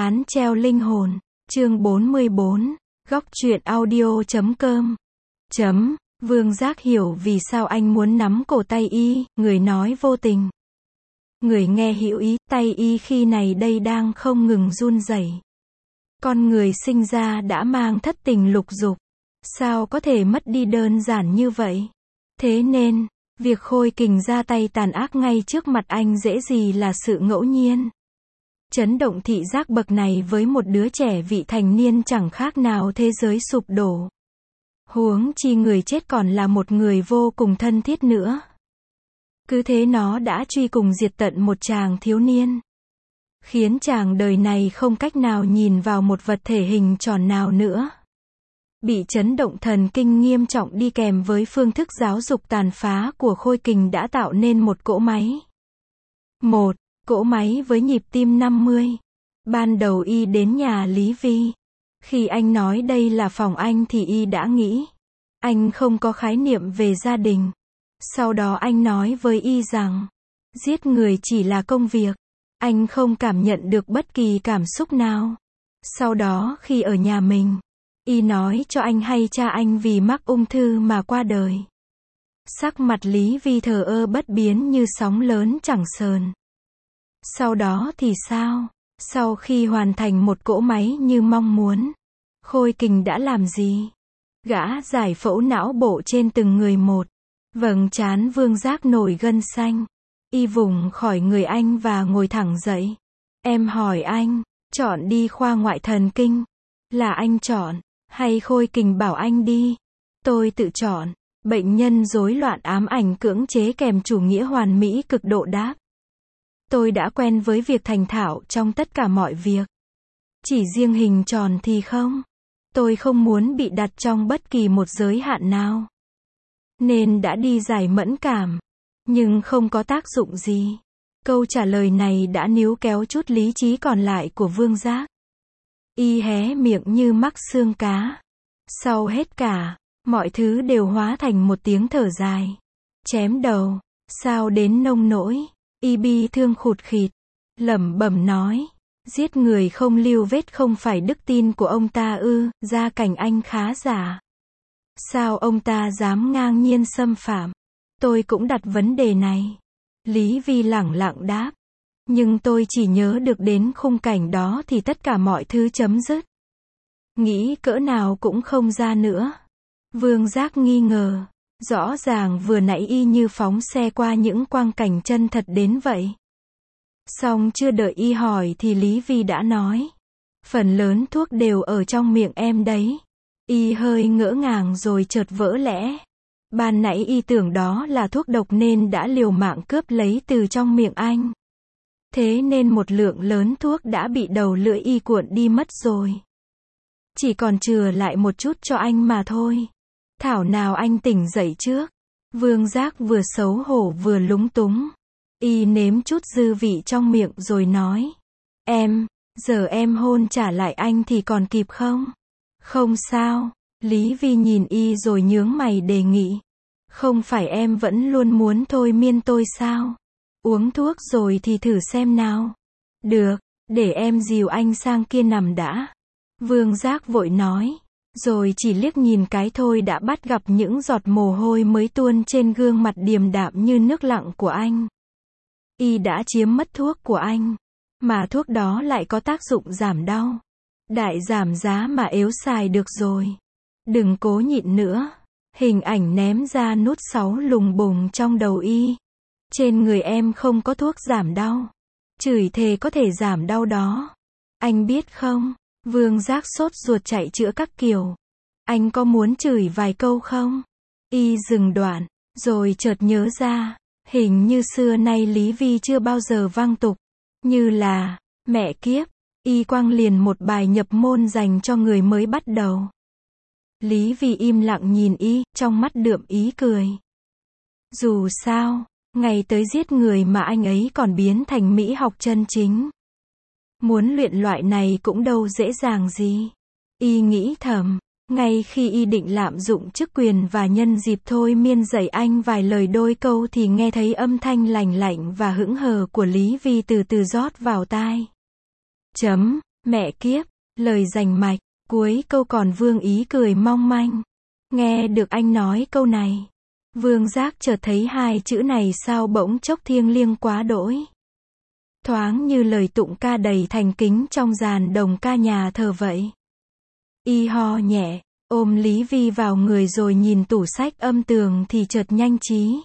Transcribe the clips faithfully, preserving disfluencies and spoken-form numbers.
Án treo linh hồn, chương bốn mươi bốn, góc truyện audio chấm com. Chấm, Vương Giác hiểu vì sao anh muốn nắm cổ tay y, người nói vô tình. Người nghe hiểu ý, tay y khi này đây đang không ngừng run rẩy. Con người sinh ra đã mang thất tình lục dục, sao có thể mất đi đơn giản như vậy? Thế nên, việc Khôi Kình ra tay tàn ác ngay trước mặt anh dễ gì là sự ngẫu nhiên. Chấn động thị giác bậc này với một đứa trẻ vị thành niên chẳng khác nào thế giới sụp đổ. Huống chi người chết còn là một người vô cùng thân thiết nữa. Cứ thế nó đã truy cùng diệt tận một chàng thiếu niên, khiến chàng đời này không cách nào nhìn vào một vật thể hình tròn nào nữa. Bị chấn động thần kinh nghiêm trọng đi kèm với phương thức giáo dục tàn phá của Khôi Kình đã tạo nên một cỗ máy. Một cỗ máy với nhịp tim năm mươi. Ban đầu y đến nhà Lý Vi. Khi anh nói đây là phòng anh thì y đã nghĩ anh không có khái niệm về gia đình. Sau đó anh nói với y rằng giết người chỉ là công việc. Anh không cảm nhận được bất kỳ cảm xúc nào. Sau đó khi ở nhà mình, y nói cho anh hay cha anh vì mắc ung thư mà qua đời. Sắc mặt Lý Vi thờ ơ bất biến như sóng lớn chẳng sờn. Sau đó thì sao? Sau khi hoàn thành một cỗ máy như mong muốn, Khôi Kình đã làm gì? Gã giải phẫu não bộ trên từng người một. Vầng trán Vương Giác nổi gân xanh. Y vùng khỏi người anh và ngồi thẳng dậy. Em hỏi anh, chọn đi khoa ngoại thần kinh. Là anh chọn, hay Khôi Kình bảo anh đi? Tôi tự chọn. Bệnh nhân rối loạn ám ảnh cưỡng chế kèm chủ nghĩa hoàn mỹ cực độ đáp. Tôi đã quen với việc thành thạo trong tất cả mọi việc. Chỉ riêng hình tròn thì không. Tôi không muốn bị đặt trong bất kỳ một giới hạn nào. Nên đã đi giải mẫn cảm. Nhưng không có tác dụng gì. Câu trả lời này đã níu kéo chút lý trí còn lại của Vương Giác. Y hé miệng như mắc xương cá. Sau hết cả, mọi thứ đều hóa thành một tiếng thở dài. Chém đầu. Sao đến nông nỗi? Y bi thương khụt khịt. Lẩm bẩm nói. Giết người không lưu vết không phải đức tin của ông ta ư? Gia cảnh anh khá giả. Sao ông ta dám ngang nhiên xâm phạm? Tôi cũng đặt vấn đề này. Lý Vi lẳng lặng đáp. Nhưng tôi chỉ nhớ được đến khung cảnh đó thì tất cả mọi thứ chấm dứt. Nghĩ cỡ nào cũng không ra nữa. Vương Giác nghi ngờ. Rõ ràng vừa nãy y như phóng xe qua những quang cảnh chân thật đến vậy. Xong chưa đợi y hỏi thì Lý Vi đã nói. Phần lớn thuốc đều ở trong miệng em đấy. Y hơi ngỡ ngàng rồi chợt vỡ lẽ. Ban nãy y tưởng đó là thuốc độc nên đã liều mạng cướp lấy từ trong miệng anh. Thế nên một lượng lớn thuốc đã bị đầu lưỡi y cuộn đi mất rồi. Chỉ còn chừa lại một chút cho anh mà thôi. Thảo nào anh tỉnh dậy trước. Vương Giác vừa xấu hổ vừa lúng túng. Y nếm chút dư vị trong miệng rồi nói. Em, giờ em hôn trả lại anh thì còn kịp không? Không sao. Lý Vi nhìn y rồi nhướng mày đề nghị. Không phải em vẫn luôn muốn thôi miên tôi sao? Uống thuốc rồi thì thử xem nào. Được, để em dìu anh sang kia nằm đã. Vương Giác vội nói. Rồi chỉ liếc nhìn cái thôi đã bắt gặp những giọt mồ hôi mới tuôn trên gương mặt điềm đạm như nước lặng của anh. Y đã chiếm mất thuốc của anh. Mà thuốc đó lại có tác dụng giảm đau. Đại giảm giá mà ếu xài được rồi. Đừng cố nhịn nữa. Hình ảnh ném ra nút sáu lùng bùng trong đầu y. Trên người em không có thuốc giảm đau. Chửi thề có thể giảm đau đó. Anh biết không? Vương Giác sốt ruột chạy chữa các kiểu. Anh có muốn chửi vài câu không? Y dừng đoạn. Rồi chợt nhớ ra. Hình như xưa nay Lý Vi chưa bao giờ vang tục. Như là, mẹ kiếp. Y quăng liền một bài nhập môn dành cho người mới bắt đầu. Lý Vi im lặng nhìn y, trong mắt đượm ý cười. Dù sao, ngày tới giết người mà anh ấy còn biến thành mỹ học chân chính. Muốn luyện loại này cũng đâu dễ dàng gì. Y nghĩ thầm, ngay khi y định lạm dụng chức quyền và nhân dịp thôi miên dạy anh vài lời đôi câu thì nghe thấy âm thanh lành lạnh và hững hờ của Lý Vi từ từ rót vào tai. Chấm, Mẹ kiếp, lời rành mạch, cuối câu còn vương ý cười mong manh. Nghe được anh nói câu này, Vương Giác chợt thấy hai chữ này sao bỗng chốc thiêng liêng quá đỗi. Thoáng như lời tụng ca đầy thành kính trong dàn đồng ca nhà thờ vậy. Y ho nhẹ, ôm Lý Vi vào người rồi nhìn tủ sách âm tường thì chợt nhanh trí.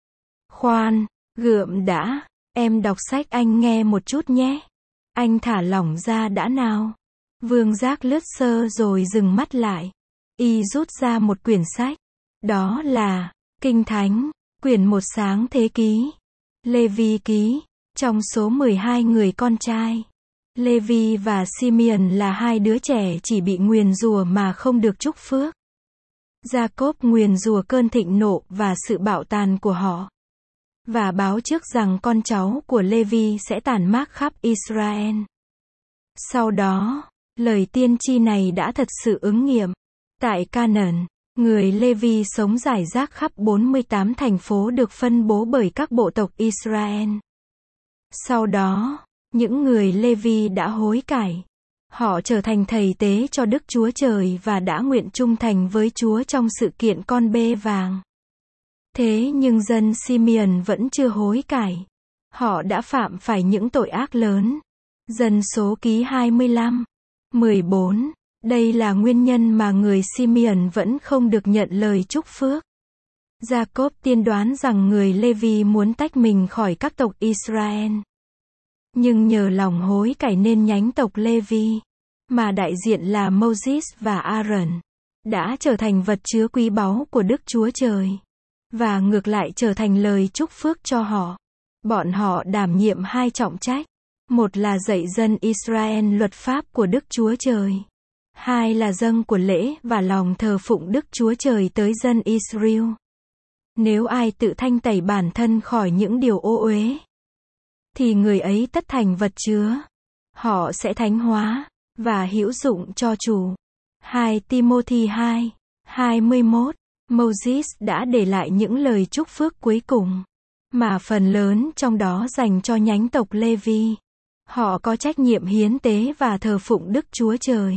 Khoan, gượm đã, em đọc sách anh nghe một chút nhé. Anh thả lỏng ra đã nào. Vương Giác lướt sơ rồi dừng mắt lại. Y rút ra một quyển sách. Đó là Kinh Thánh, quyển một sáng thế ký. Lê Vi ký. Trong số mười hai người con trai, Lê Vi và Simeon là hai đứa trẻ chỉ bị nguyền rủa mà không được chúc phước. Gia-cốp nguyền rủa cơn thịnh nộ và sự bạo tàn của họ, và báo trước rằng con cháu của Lê Vi sẽ tàn mác khắp Israel. Sau đó, lời tiên tri này đã thật sự ứng nghiệm. Tại Canaan, người Lê Vi sống rải rác khắp bốn mươi tám thành phố được phân bố bởi các bộ tộc Israel. Sau đó, những người Lê Vi đã hối cải. Họ trở thành thầy tế cho Đức Chúa Trời và đã nguyện trung thành với Chúa trong sự kiện con bê vàng. Thế nhưng dân Simeon vẫn chưa hối cải. Họ đã phạm phải những tội ác lớn. Dân số ký hai mươi lăm, mười bốn. Đây là nguyên nhân mà người Simeon vẫn không được nhận lời chúc phước. Gia-cốp tiên đoán rằng người Lê Vi muốn tách mình khỏi các tộc Israel. Nhưng nhờ lòng hối cải nên nhánh tộc Lê Vi, mà đại diện là Moses và Aaron, đã trở thành vật chứa quý báu của Đức Chúa Trời. Và ngược lại trở thành lời chúc phước cho họ. Bọn họ đảm nhiệm hai trọng trách. Một là dạy dân Israel luật pháp của Đức Chúa Trời. Hai là dâng của lễ và lòng thờ phụng Đức Chúa Trời tới dân Israel. Nếu ai tự thanh tẩy bản thân khỏi những điều ô uế, thì người ấy tất thành vật chứa. Họ sẽ thánh hóa, và hữu dụng cho chủ. hai Timôthê hai, hai mươi mốt. Moses đã để lại những lời chúc phước cuối cùng, mà phần lớn trong đó dành cho nhánh tộc Lê Vi. Họ có trách nhiệm hiến tế và thờ phụng Đức Chúa Trời,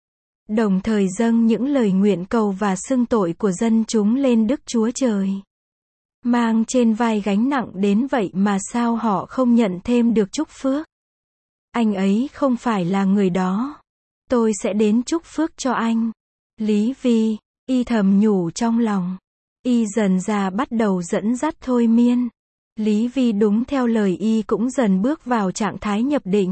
đồng thời dâng những lời nguyện cầu và xưng tội của dân chúng lên Đức Chúa Trời. Mang trên vai gánh nặng đến vậy mà sao họ không nhận thêm được chúc phước? Anh ấy không phải là người đó. Tôi sẽ đến chúc phước cho anh. Lý Vi, y thầm nhủ trong lòng. Y dần ra bắt đầu dẫn dắt thôi miên. Lý Vi đúng theo lời y cũng dần bước vào trạng thái nhập định.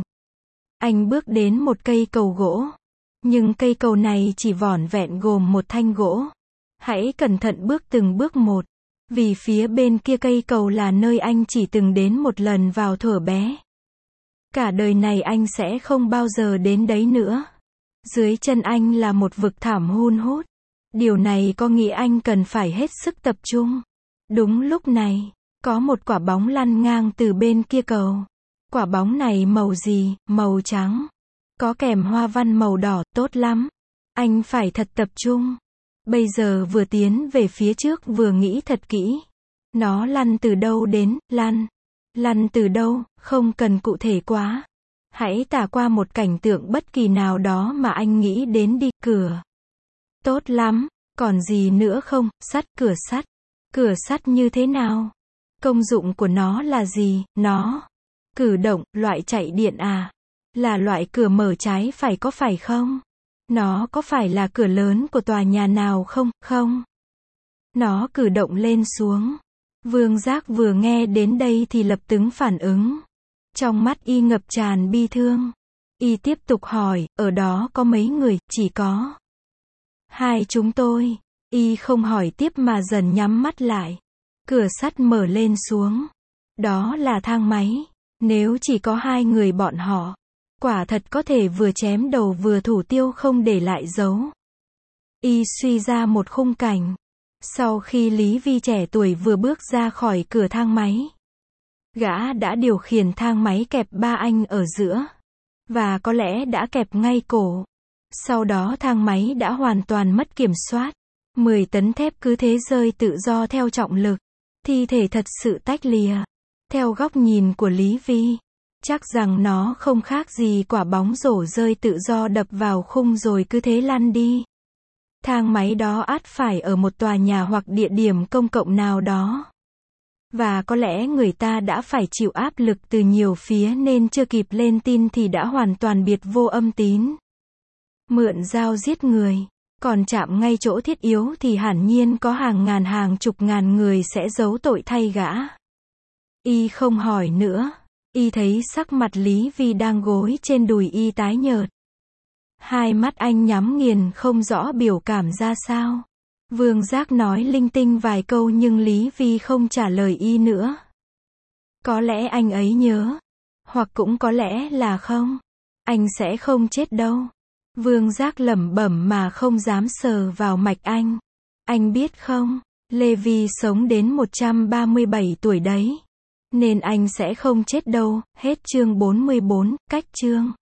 Anh bước đến một cây cầu gỗ. Nhưng cây cầu này chỉ vỏn vẹn gồm một thanh gỗ. Hãy cẩn thận bước từng bước một. Vì phía bên kia cây cầu là nơi anh chỉ từng đến một lần vào thuở bé. Cả đời này anh sẽ không bao giờ đến đấy nữa. Dưới chân anh là một vực thẳm hun hút. Điều này có nghĩa anh cần phải hết sức tập trung. Đúng lúc này, có một quả bóng lăn ngang từ bên kia cầu. Quả bóng này màu gì? Màu trắng. Có kèm hoa văn màu đỏ, tốt lắm. Anh phải thật tập trung. Bây giờ vừa tiến về phía trước vừa nghĩ thật kỹ. Nó lăn từ đâu đến, lăn. Lăn từ đâu, không cần cụ thể quá. Hãy tả qua một cảnh tượng bất kỳ nào đó mà anh nghĩ đến đi, cửa. Tốt lắm, còn gì nữa không, sắt, cửa sắt. Cửa sắt như thế nào? Công dụng của nó là gì? Nó cử động, loại chạy điện à? Là loại cửa mở trái phải có phải không? Nó có phải là cửa lớn của tòa nhà nào không? Không. Nó cử động lên xuống. Vương Giác vừa nghe đến đây thì lập tức phản ứng. Trong mắt y ngập tràn bi thương. Y tiếp tục hỏi, ở đó có mấy người? Chỉ có hai chúng tôi. Y không hỏi tiếp mà dần nhắm mắt lại. Cửa sắt mở lên xuống. Đó là thang máy. Nếu chỉ có hai người bọn họ, quả thật có thể vừa chém đầu vừa thủ tiêu không để lại dấu. Y suy ra một khung cảnh. Sau khi Lý Vi trẻ tuổi vừa bước ra khỏi cửa thang máy, gã đã điều khiển thang máy kẹp ba anh ở giữa. Và có lẽ đã kẹp ngay cổ. Sau đó thang máy đã hoàn toàn mất kiểm soát. mười tấn thép cứ thế rơi tự do theo trọng lực. Thi thể thật sự tách lìa. Theo góc nhìn của Lý Vi, Chắc rằng nó không khác gì quả bóng rổ rơi tự do đập vào khung rồi cứ thế lăn đi. Thang máy đó ắt phải ở một tòa nhà hoặc địa điểm công cộng nào đó. Và có lẽ người ta đã phải chịu áp lực từ nhiều phía nên chưa kịp lên tin thì đã hoàn toàn biệt vô âm tín. Mượn dao giết người. Còn chạm ngay chỗ thiết yếu thì hẳn nhiên có hàng ngàn hàng chục ngàn người sẽ giấu tội thay gã. Y không hỏi nữa. Y thấy sắc mặt Lý Vi đang gối trên đùi y tái nhợt. Hai mắt anh nhắm nghiền không rõ biểu cảm ra sao. Vương Giác nói linh tinh vài câu nhưng Lý Vi không trả lời y nữa. Có lẽ anh ấy nhớ. Hoặc cũng có lẽ là không. Anh sẽ không chết đâu. Vương Giác lẩm bẩm mà không dám sờ vào mạch anh. Anh biết không, Lê Vi sống đến một trăm ba mươi bảy tuổi đấy. Nên anh sẽ không chết đâu. Hết chương bốn mươi bốn, cách chương.